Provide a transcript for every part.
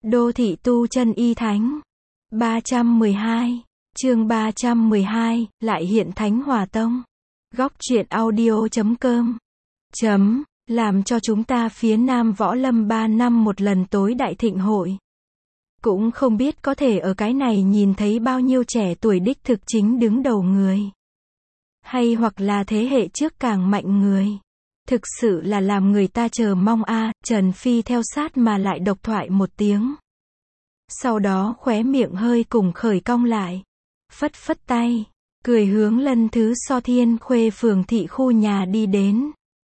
Đô thị tu chân y thánh. 312, chương 312, lại hiện Thánh Hỏa Tông. Góc truyện audio.com. Làm cho chúng ta phía Nam Võ Lâm 3 năm một lần tối đại thịnh hội. Cũng không biết có thể ở cái này nhìn thấy bao nhiêu trẻ tuổi đích thực chính đứng đầu người. Hay hoặc là thế hệ trước càng mạnh người. Thực sự là làm người ta chờ mong a. Trần Phi theo sát mà lại độc thoại một tiếng. Sau đó khóe miệng hơi cùng khởi cong lại. Phất phất tay, cười hướng Lân Thứ So Thiên Khuê phường thị khu nhà đi đến.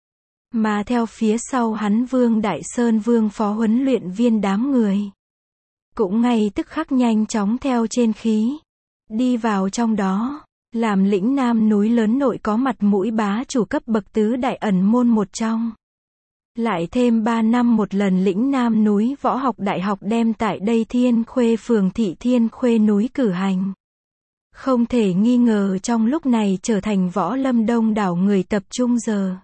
Mà theo phía sau hắn Vương Đại Sơn Vương phó huấn luyện viên đám người. Cũng ngay tức khắc nhanh chóng theo trên khí. Đi vào trong đó. Làm lĩnh Nam núi lớn nội có mặt mũi bá chủ cấp bậc tứ đại ẩn môn một trong. Lại thêm 3 năm một lần lĩnh Nam núi võ học đại học đem tại đây Thiên Khuê phường thị Thiên Khuê núi cử hành. Không thể nghi ngờ trong lúc này trở thành võ lâm đông đảo người tập trung giờ.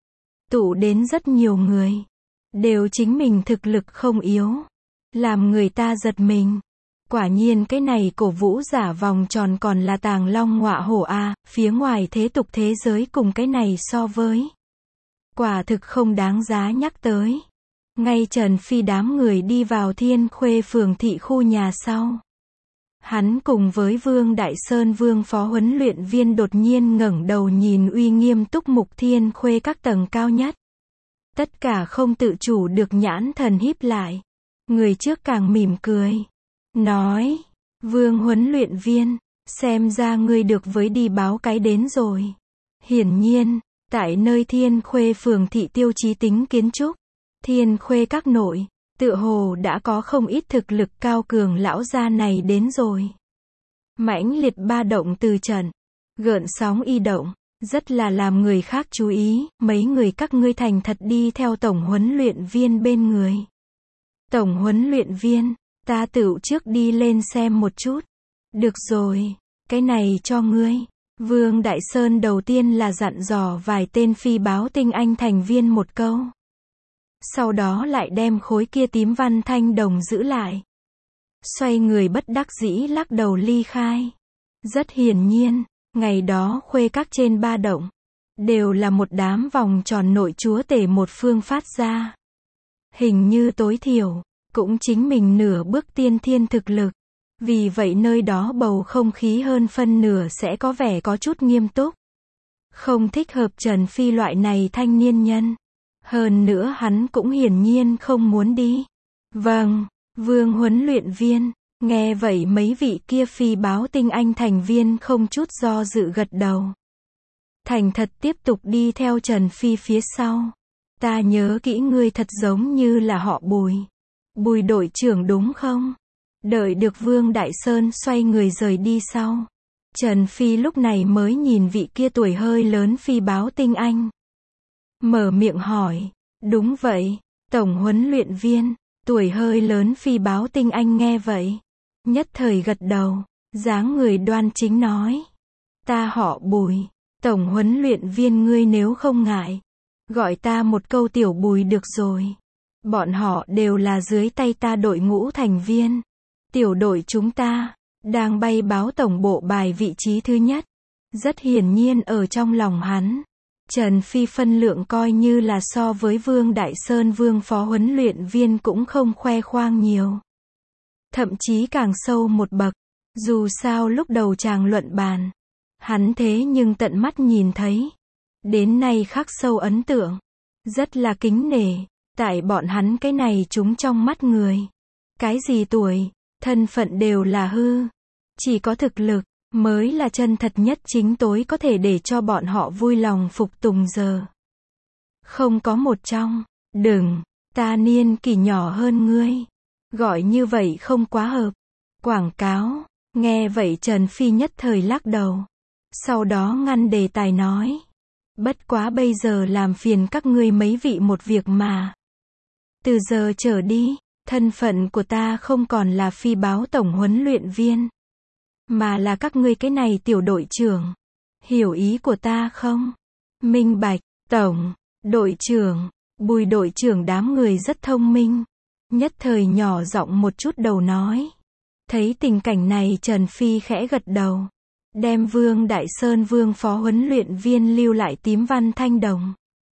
Tụ đến rất nhiều người. Đều chính mình thực lực không yếu. Làm người ta giật mình. Quả nhiên cái này cổ vũ giả vòng tròn còn là tàng long ngọa hổ a, phía ngoài thế tục thế giới cùng cái này so với. Quả thực không đáng giá nhắc tới. Ngay Trần Phi đám người đi vào Thiên Khuê phường thị khu nhà sau. Hắn cùng với Vương Đại Sơn Vương phó huấn luyện viên đột nhiên ngẩng đầu nhìn uy nghiêm túc mục Thiên Khuê các tầng cao nhất. Tất cả không tự chủ được nhãn thần híp lại. Người trước càng mỉm cười. Nói, Vương huấn luyện viên, xem ra ngươi được với đi báo cái đến rồi. Hiển nhiên, tại nơi Thiên Khuê phường thị tiêu chí tính kiến trúc, Thiên Khuê các nội, tựa hồ đã có không ít thực lực cao cường lão gia này đến rồi. Mãnh liệt ba động từ trận, gợn sóng y động, rất là làm người khác chú ý, mấy người các ngươi thành thật đi theo tổng huấn luyện viên bên người. Tổng huấn luyện viên, ta tựu trước đi lên xem một chút. Được rồi, cái này cho ngươi. Vương Đại Sơn đầu tiên là dặn dò vài tên phi báo tinh anh thành viên một câu. Sau đó lại đem khối kia tím văn thanh đồng giữ lại. Xoay người bất đắc dĩ lắc đầu ly khai. Rất hiển nhiên, ngày đó khuê các trên ba động. Đều là một đám vòng tròn nội chúa tể một phương phát ra. Hình như tối thiểu. Cũng chính mình nửa bước tiên thiên thực lực. Vì vậy nơi đó bầu không khí hơn phân nửa sẽ có vẻ có chút nghiêm túc. Không thích hợp Trần Phi loại này thanh niên nhân. Hơn nữa hắn cũng hiển nhiên không muốn đi. Vâng, Vương huấn luyện viên. Nghe vậy mấy vị kia phi báo tinh anh thành viên không chút do dự gật đầu. Thành thật tiếp tục đi theo Trần Phi phía sau. Ta nhớ kỹ ngươi thật giống như là họ Bùi. Bùi đội trưởng đúng không? Đợi được Vương Đại Sơn xoay người rời đi sau. Trần Phi lúc này mới nhìn vị kia tuổi hơi lớn phi báo tinh anh. Mở miệng hỏi. Đúng vậy, tổng huấn luyện viên. Tuổi hơi lớn phi báo tinh anh nghe vậy. Nhất thời gật đầu. Dáng người đoan chính nói. Ta họ Bùi. Tổng huấn luyện viên ngươi nếu không ngại. Gọi ta một câu tiểu Bùi được rồi. Bọn họ đều là dưới tay ta đội ngũ thành viên. Tiểu đội chúng ta, đang bay báo tổng bộ bài vị trí thứ nhất. Rất hiển nhiên ở trong lòng hắn. Trần Phi phân lượng coi như là so với Vương Đại Sơn Vương phó huấn luyện viên cũng không khoe khoang nhiều. Thậm chí càng sâu một bậc. Dù sao lúc đầu chàng luận bàn. Hắn thế nhưng tận mắt nhìn thấy. Đến nay khắc sâu ấn tượng. Rất là kính nể. Tại bọn hắn cái này chúng trong mắt người. Cái gì tuổi, thân phận đều là hư. Chỉ có thực lực, mới là chân thật nhất chính tối có thể để cho bọn họ vui lòng phục tùng giờ. Không có một trong, đừng, ta niên kỷ nhỏ hơn ngươi. Gọi như vậy không quá hợp. Quảng cáo, nghe vậy Trần Phi nhất thời lắc đầu. Sau đó ngăn đề tài nói. Bất quá bây giờ làm phiền các ngươi mấy vị một việc mà. Từ giờ trở đi, thân phận của ta không còn là phi báo tổng huấn luyện viên. Mà là các ngươi cái này tiểu đội trưởng. Hiểu ý của ta không? Minh bạch, tổng, đội trưởng, Bùi đội trưởng đám người rất thông minh. Nhất thời nhỏ giọng một chút đầu nói. Thấy tình cảnh này Trần Phi khẽ gật đầu. Đem Vương Đại Sơn Vương phó huấn luyện viên lưu lại tím văn thanh đồng.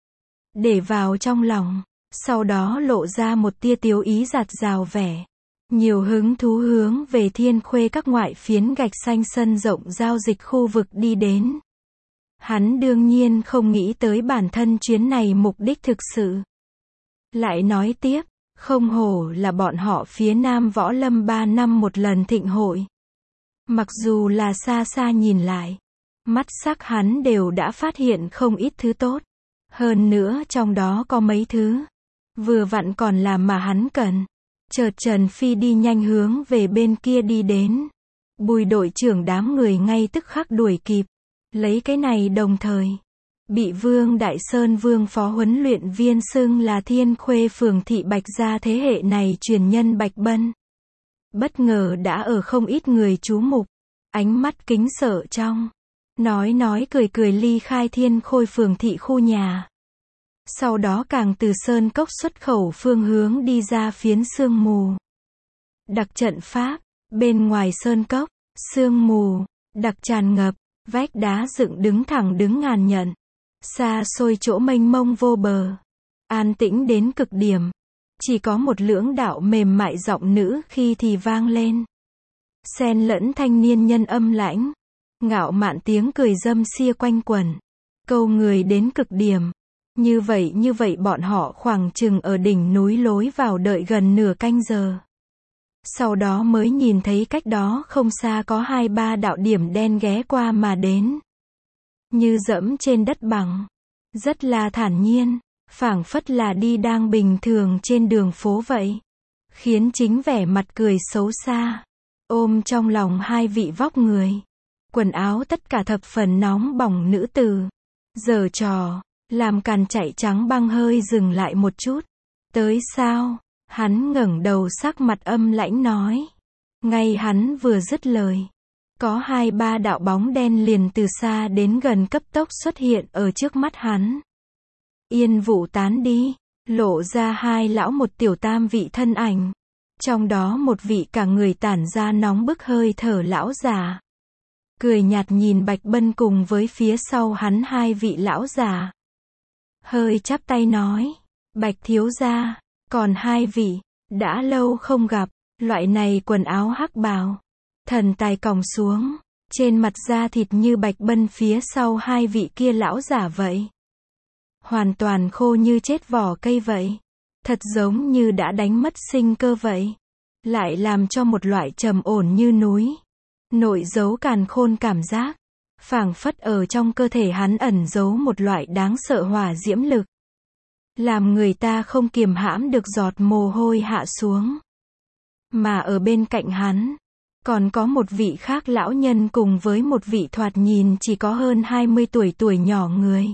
Để vào trong lòng. Sau đó lộ ra một tia tiếu ý giạt rào vẻ. Nhiều hứng thú hướng về Thiên Khuê các ngoại phiến gạch xanh sân rộng giao dịch khu vực đi đến. Hắn đương nhiên không nghĩ tới bản thân chuyến này mục đích thực sự. Lại nói tiếp, không hổ là bọn họ phía Nam Võ Lâm 3 năm một lần thịnh hội. Mặc dù là xa xa nhìn lại, mắt sắc hắn đều đã phát hiện không ít thứ tốt. Hơn nữa trong đó có mấy thứ, vừa vặn còn là mà hắn cần. Chợt Trần Phi đi nhanh hướng về bên kia đi đến. Bùi đội trưởng đám người ngay tức khắc đuổi kịp. Lấy cái này đồng thời, bị Vương Đại Sơn Vương phó huấn luyện viên xưng là Thiên Khuê Phường Thị Bạch Gia thế hệ này truyền nhân Bạch Bân. Bất ngờ đã ở không ít người chú mục, ánh mắt kính sợ trong. Nói cười ly khai Thiên Khôi Phường Thị khu nhà. Sau đó càng từ sơn cốc xuất khẩu phương hướng đi ra phiến sương mù. Đặc trận pháp, bên ngoài sơn cốc, sương mù, đặc tràn ngập, vách đá dựng đứng thẳng đứng ngàn nhận. Xa xôi chỗ mênh mông vô bờ. An tĩnh đến cực điểm. Chỉ có một lưỡng đạo mềm mại giọng nữ khi thì vang lên. Xen lẫn thanh niên nhân âm lãnh. Ngạo mạn tiếng cười dâm xia quanh quẩn. Câu người đến cực điểm. Như vậy bọn họ khoảng chừng ở đỉnh núi lối vào đợi gần nửa canh giờ. Sau đó mới nhìn thấy cách đó không xa có 2-3 đạo điểm đen ghé qua mà đến. Như dẫm trên đất bằng. Rất là thản nhiên, phảng phất là đi đang bình thường trên đường phố vậy. Khiến chính vẻ mặt cười xấu xa. Ôm trong lòng hai vị vóc người. Quần áo tất cả thập phần nóng bỏng nữ tử. Giở trò, làm càn chạy trắng băng hơi dừng lại một chút. Tới sao? Hắn ngẩng đầu sắc mặt âm lãnh nói. Ngay hắn vừa dứt lời. Có 2-3 đạo bóng đen liền từ xa đến gần cấp tốc xuất hiện ở trước mắt hắn. Yên vụ tán đi, lộ ra hai lão một tiểu tam vị thân ảnh. Trong đó một vị cả người tản ra nóng bức hơi thở lão già. Cười nhạt nhìn Bạch Bân cùng với phía sau hắn hai vị lão già. Hơi chắp tay nói, Bạch thiếu gia, còn hai vị, đã lâu không gặp, loại này quần áo hắc bào. Thần tài còng xuống, trên mặt da thịt như Bạch Bân phía sau hai vị kia lão giả vậy. Hoàn toàn khô như chết vỏ cây vậy. Thật giống như đã đánh mất sinh cơ vậy. Lại làm cho một loại trầm ổn như núi. Nội giấu càn khôn cảm giác. Phảng phất ở trong cơ thể hắn ẩn giấu một loại đáng sợ hỏa diễm lực. Làm người ta không kiềm hãm được giọt mồ hôi hạ xuống. Mà ở bên cạnh hắn, còn có một vị khác lão nhân cùng với một vị thoạt nhìn chỉ có hơn 20 tuổi nhỏ người.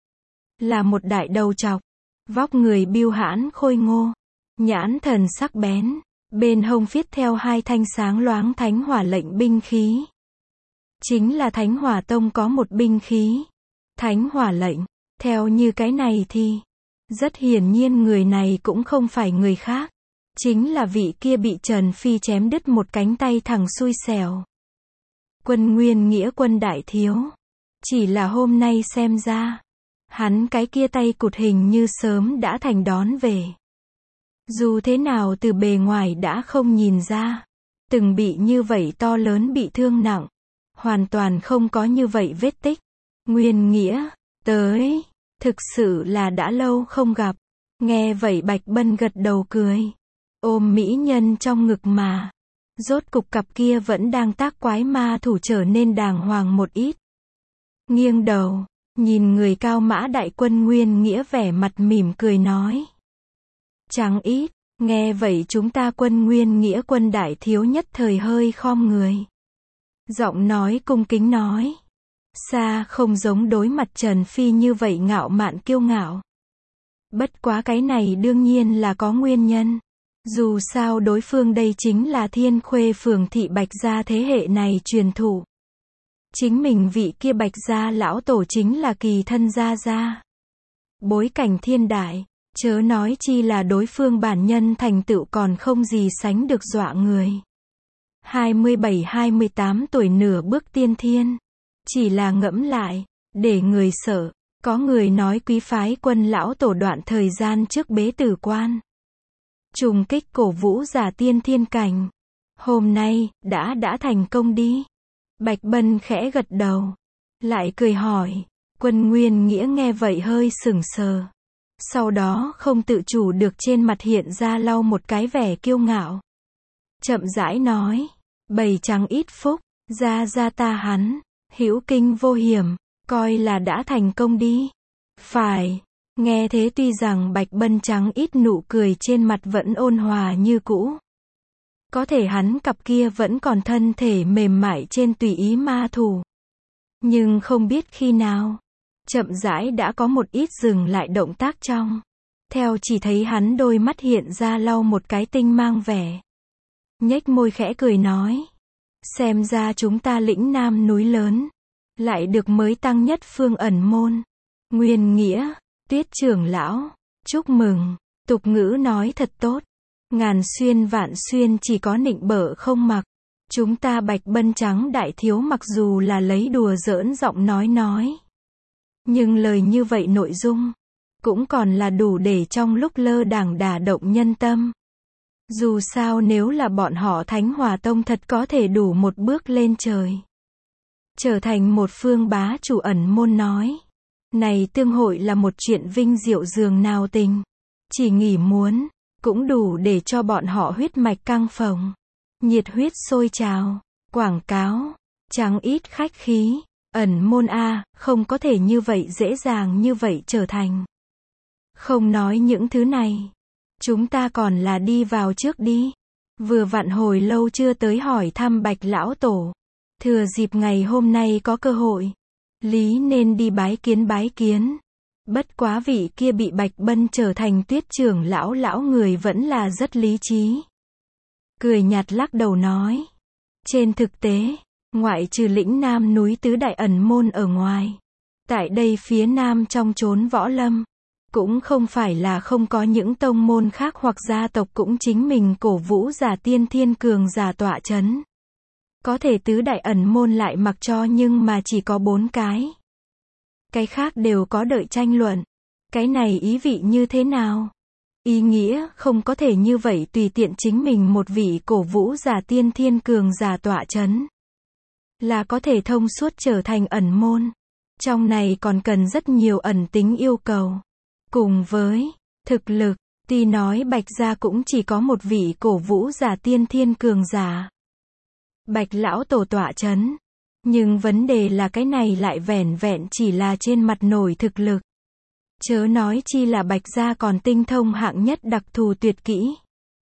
Là một đại đầu trọc, vóc người biêu hãn khôi ngô, nhãn thần sắc bén, bên hông viết theo hai thanh sáng loáng thánh hỏa lệnh binh khí. Chính là Thánh Hỏa Tông có một binh khí. Thánh hỏa lệnh, theo như cái này thì, rất hiển nhiên người này cũng không phải người khác. Chính là vị kia bị Trần Phi chém đứt một cánh tay thằng xui xẻo. Quân Nguyên Nghĩa Quân đại thiếu. Chỉ là hôm nay xem ra, hắn cái kia tay cụt hình như sớm đã thành đón về. Dù thế nào từ bề ngoài đã không nhìn ra. Từng bị như vậy to lớn bị thương nặng. Hoàn toàn không có như vậy vết tích. Nguyên Nghĩa, tới, thực sự là đã lâu không gặp. Nghe vậy Bạch Bân gật đầu cười. Ôm mỹ nhân trong ngực mà. Rốt cục cặp kia vẫn đang tác quái ma thủ trở nên đàng hoàng một ít. Nghiêng đầu, nhìn người cao mã đại quân Nguyên Nghĩa vẻ mặt mỉm cười nói. Chẳng ít, nghe vậy chúng ta Quân Nguyên Nghĩa Quân đại thiếu nhất thời hơi khom người. Giọng nói cung kính nói. Xa không giống đối mặt Trần Phi như vậy ngạo mạn kiêu ngạo. Bất quá cái này đương nhiên là có nguyên nhân. Dù sao đối phương đây chính là Thiên Khuê Phường Thị Bạch Gia thế hệ này truyền thụ. Chính mình vị kia Bạch Gia lão tổ chính là kỳ thân gia gia. Bối cảnh thiên đại, Chớ nói chi là đối phương bản nhân thành tựu còn không gì sánh được dọa người. 27-28 tuổi nửa bước tiên thiên. Chỉ là ngẫm lại, để người sợ. Có người nói quý phái Quân lão tổ đoạn thời gian trước bế tử quan. Trùng kích cổ vũ giả tiên thiên cảnh. Hôm nay, đã thành công đi. Bạch Bân khẽ gật đầu. Lại cười hỏi. Quân Nguyên Nghĩa nghe vậy hơi sững sờ. Sau đó không tự chủ được trên mặt hiện ra lau một cái vẻ kiêu ngạo. Chậm rãi nói. Bầy trắng ít phúc, ra ta hắn. Hữu kinh vô hiểm, coi là đã thành công đi. Phải. Nghe thế tuy rằng Bạch Bân trắng ít nụ cười trên mặt vẫn ôn hòa như cũ. Có thể hắn cặp kia vẫn còn thân thể mềm mại trên tùy ý ma thủ. Nhưng không biết khi nào, chậm rãi đã có một ít dừng lại động tác trong. Theo chỉ thấy hắn đôi mắt hiện ra lau một cái tinh mang vẻ. Nhếch môi khẽ cười nói. Xem ra chúng ta lĩnh nam núi lớn. Lại được mới tăng nhất phương ẩn môn. Nguyên Nghĩa, Tuyết trưởng lão, chúc mừng. Tục ngữ nói thật tốt. Ngàn xuyên vạn xuyên chỉ có nịnh bợ không mặc. Chúng ta Bạch Bân trắng đại thiếu mặc dù là lấy đùa giỡn giọng nói. Nhưng lời như vậy nội dung, cũng còn là đủ để trong lúc lơ đảng đả động nhân tâm. Dù sao nếu là bọn họ Thánh Hỏa Tông thật có thể đủ một bước lên trời. Trở thành một phương bá chủ ẩn môn nói. Này tương hội là một chuyện vinh diệu dường nào tình. Chỉ nghĩ muốn, cũng đủ để cho bọn họ huyết mạch căng phồng. Nhiệt huyết sôi trào, quảng cáo, trắng ít khách khí. Ẩn môn A, không có thể như vậy dễ dàng như vậy trở thành. Không nói những thứ này. Chúng ta còn là đi vào trước đi. Vừa vặn hồi lâu chưa tới hỏi thăm Bạch lão tổ. Thừa dịp ngày hôm nay có cơ hội. Lý nên đi bái kiến. Bất quá vị kia bị Bạch Bân trở thành Tuyết trưởng lão người vẫn là rất lý trí. Cười nhạt lắc đầu nói. Trên thực tế, ngoại trừ lĩnh nam núi tứ đại ẩn môn ở ngoài. Tại đây phía nam trong chốn võ lâm. Cũng không phải là không có những tông môn khác hoặc gia tộc cũng chính mình cổ vũ giả tiên thiên cường giả tọa chấn. Có thể tứ đại ẩn môn lại mặc cho nhưng mà chỉ có 4 cái. Cái khác đều có đợi tranh luận. Cái này ý vị như thế nào? Ý nghĩa không có thể như vậy tùy tiện chính mình một vị cổ vũ giả tiên thiên cường giả tọa chấn. Là có thể thông suốt trở thành ẩn môn. Trong này còn cần rất nhiều ẩn tính yêu cầu. Cùng với thực lực, tuy nói Bạch gia cũng chỉ có một vị cổ vũ giả tiên thiên cường giả. Bạch lão tổ tọa chấn. Nhưng vấn đề là cái này lại vẻn vẹn chỉ là trên mặt nổi thực lực. Chớ nói chi là Bạch gia còn tinh thông hạng nhất đặc thù tuyệt kỹ.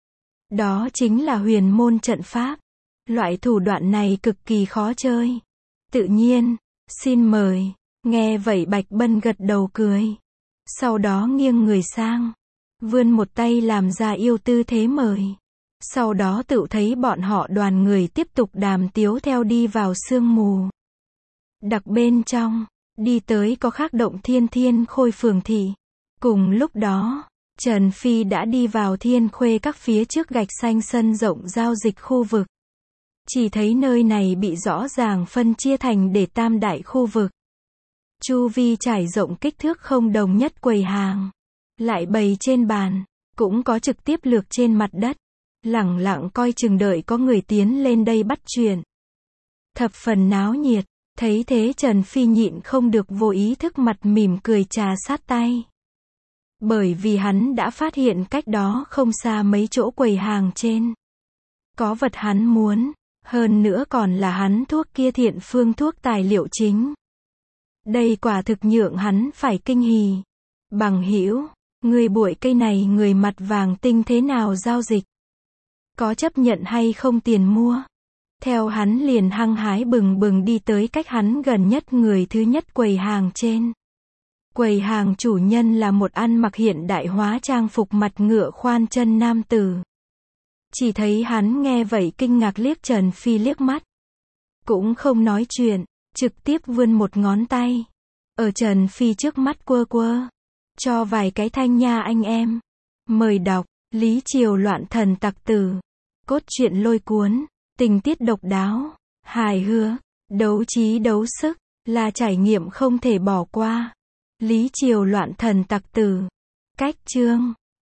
Đó chính là huyền môn trận pháp. Loại thủ đoạn này cực kỳ khó chơi. Tự nhiên, xin mời. Nghe vậy Bạch Bân gật đầu cười. Sau đó nghiêng người sang. Vươn một tay làm ra yêu tư thế mời. Sau đó tự thấy bọn họ đoàn người tiếp tục đàm tiếu theo đi vào sương mù. Đặc bên trong, đi tới có khác động thiên khôi phường thị. Cùng lúc đó, Trần Phi đã đi vào Thiên Khuê các phía trước gạch xanh sân rộng giao dịch khu vực. Chỉ thấy nơi này bị rõ ràng phân chia thành để tam đại khu vực. Chu vi trải rộng kích thước không đồng nhất quầy hàng. Lại bày trên bàn, cũng có trực tiếp lược trên mặt đất. Lẳng lặng coi chừng đợi có người tiến lên đây bắt chuyện. Thập phần náo nhiệt, thấy thế Trần Phi nhịn không được vô ý thức mặt mỉm cười trà sát tay. Bởi vì hắn đã phát hiện cách đó không xa mấy chỗ quầy hàng trên. Có vật hắn muốn, hơn nữa còn là hắn thuốc kia thiện phương thuốc tài liệu chính. Đây quả thực nhượng hắn phải kinh hỉ. Bằng hữu, người bụi cây này người mặt vàng tinh thế nào giao dịch? Có chấp nhận hay không tiền mua? Theo hắn liền hăng hái bừng đi tới cách hắn gần nhất người thứ nhất quầy hàng trên. Quầy hàng chủ nhân là một ăn mặc hiện đại hóa trang phục mặt ngựa khoan chân nam tử. Chỉ thấy hắn nghe vậy kinh ngạc liếc Trần Phi liếc mắt. Cũng không nói chuyện, trực tiếp vươn một ngón tay. Ở Trần Phi trước mắt quơ. cho vài cái thanh nha anh em. Mời đọc, Lý Triều loạn thần tặc tử. Cốt truyện lôi cuốn, tình tiết độc đáo, hài hước, đấu trí đấu sức, là trải nghiệm không thể bỏ qua. Lý Triều loạn thần tặc tử. Cách chương